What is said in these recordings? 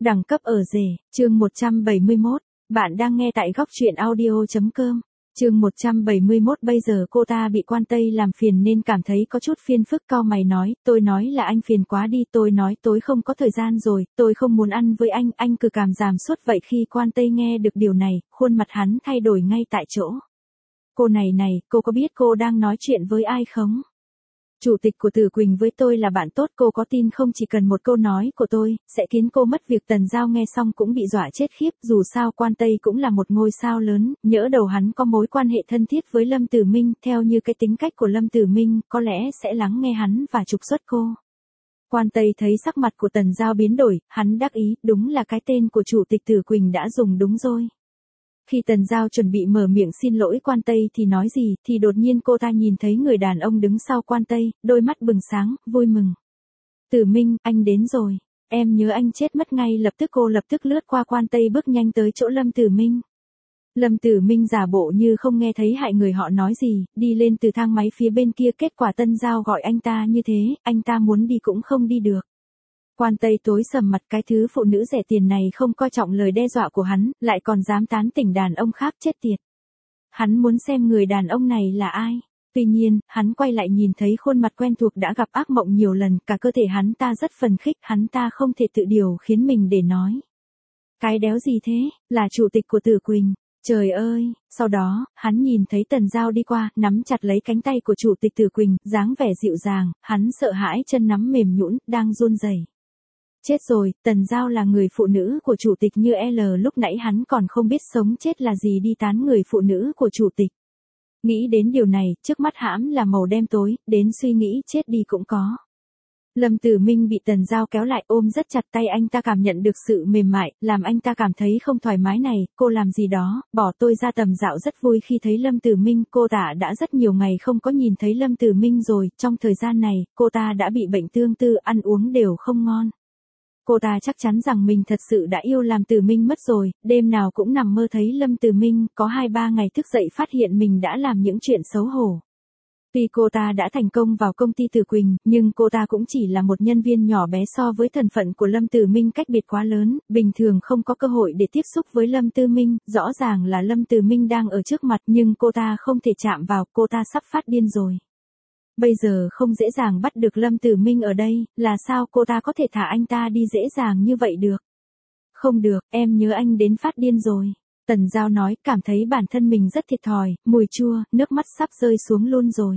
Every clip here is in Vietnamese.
Đẳng cấp ở rể, chương 171, bạn đang nghe tại góc truyện audio.com. Chương 171 bây giờ cô ta bị quan Tây làm phiền nên cảm thấy có chút phiền phức, cau mày nói, tôi nói là anh phiền quá đi, tôi nói tối không có thời gian rồi, tôi không muốn ăn với anh cứ cảm giảm suốt vậy. Khi quan Tây nghe được điều này, khuôn mặt hắn thay đổi ngay tại chỗ. Cô này, cô có biết cô đang nói chuyện với ai không? Chủ tịch của Tử Quỳnh với tôi là bạn tốt, cô có tin không, chỉ cần một câu nói của tôi, sẽ khiến cô mất việc. Tần Giao nghe xong cũng bị dọa chết khiếp, dù sao quan Tây cũng là một ngôi sao lớn, nhỡ đầu hắn có mối quan hệ thân thiết với Lâm Tử Minh, theo như cái tính cách của Lâm Tử Minh, có lẽ sẽ lắng nghe hắn và trục xuất cô. Quan Tây thấy sắc mặt của Tần Giao biến đổi, hắn đắc ý, đúng là cái tên của Chủ tịch Tử Quỳnh đã dùng đúng rồi. Khi Tần Giao chuẩn bị mở miệng xin lỗi quan Tây thì nói gì, thì đột nhiên cô ta nhìn thấy người đàn ông đứng sau quan Tây, đôi mắt bừng sáng, vui mừng. Tử Minh, anh đến rồi, em nhớ anh chết mất. Ngay lập tức cô lập tức lướt qua quan Tây bước nhanh tới chỗ Lâm Tử Minh. Lâm Tử Minh giả bộ như không nghe thấy hai người họ nói gì, đi lên từ thang máy phía bên kia. Kết quả Tần Giao gọi anh ta như thế, anh ta muốn đi cũng không đi được. Quan Tây tối sầm mặt, cái thứ phụ nữ rẻ tiền này không coi trọng lời đe dọa của hắn, lại còn dám tán tỉnh đàn ông khác, chết tiệt. Hắn muốn xem người đàn ông này là ai. Tuy nhiên, hắn quay lại nhìn thấy khuôn mặt quen thuộc đã gặp ác mộng nhiều lần, cả cơ thể hắn ta rất phấn khích, hắn ta không thể tự điều khiến mình để nói. Cái đéo gì thế, là chủ tịch của Tử Quỳnh. Trời ơi, sau đó, hắn nhìn thấy Tần Giao đi qua, nắm chặt lấy cánh tay của chủ tịch Tử Quỳnh, dáng vẻ dịu dàng, hắn sợ hãi, chân nắm mềm nhũn, đang run rẩy. Chết rồi, Tần Giao là người phụ nữ của chủ tịch như L, lúc nãy hắn còn không biết sống chết là gì đi tán người phụ nữ của chủ tịch. Nghĩ đến điều này, trước mắt hãm là màu đen tối, đến suy nghĩ chết đi cũng có. Lâm Tử Minh bị Tần Giao kéo lại, ôm rất chặt tay anh ta, cảm nhận được sự mềm mại, làm anh ta cảm thấy không thoải mái. Này, cô làm gì đó, bỏ tôi ra. Tầm Dạo rất vui khi thấy Lâm Tử Minh, cô ta đã rất nhiều ngày không có nhìn thấy Lâm Tử Minh rồi, trong thời gian này, cô ta đã bị bệnh tương tư, ăn uống đều không ngon. Cô ta chắc chắn rằng mình thật sự đã yêu Lâm Tử Minh mất rồi, đêm nào cũng nằm mơ thấy Lâm Tử Minh, có 2-3 ngày thức dậy phát hiện mình đã làm những chuyện xấu hổ. Tuy cô ta đã thành công vào công ty Tử Quỳnh, nhưng cô ta cũng chỉ là một nhân viên nhỏ bé so với thân phận của Lâm Tử Minh cách biệt quá lớn, bình thường không có cơ hội để tiếp xúc với Lâm Tử Minh, rõ ràng là Lâm Tử Minh đang ở trước mặt nhưng cô ta không thể chạm vào, cô ta sắp phát điên rồi. Bây giờ không dễ dàng bắt được Lâm Tử Minh ở đây, là sao cô ta có thể thả anh ta đi dễ dàng như vậy được? Không được, em nhớ anh đến phát điên rồi. Tần Giao nói, cảm thấy bản thân mình rất thiệt thòi, mùi chua, nước mắt sắp rơi xuống luôn rồi.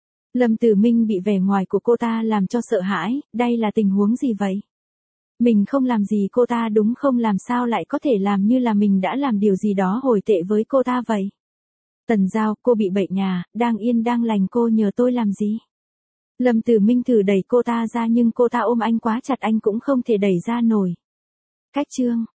Lâm Tử Minh bị vẻ ngoài của cô ta làm cho sợ hãi, đây là tình huống gì vậy? Mình không làm gì cô ta đúng không, làm sao lại có thể làm như là mình đã làm điều gì đó hồi tệ với cô ta vậy? Tần Giao, cô bị bệnh à, đang yên đang lành, cô nhờ tôi làm gì? Lâm Tử Minh thử đẩy cô ta ra nhưng cô ta ôm anh quá chặt, anh cũng không thể đẩy ra nổi. Cách chương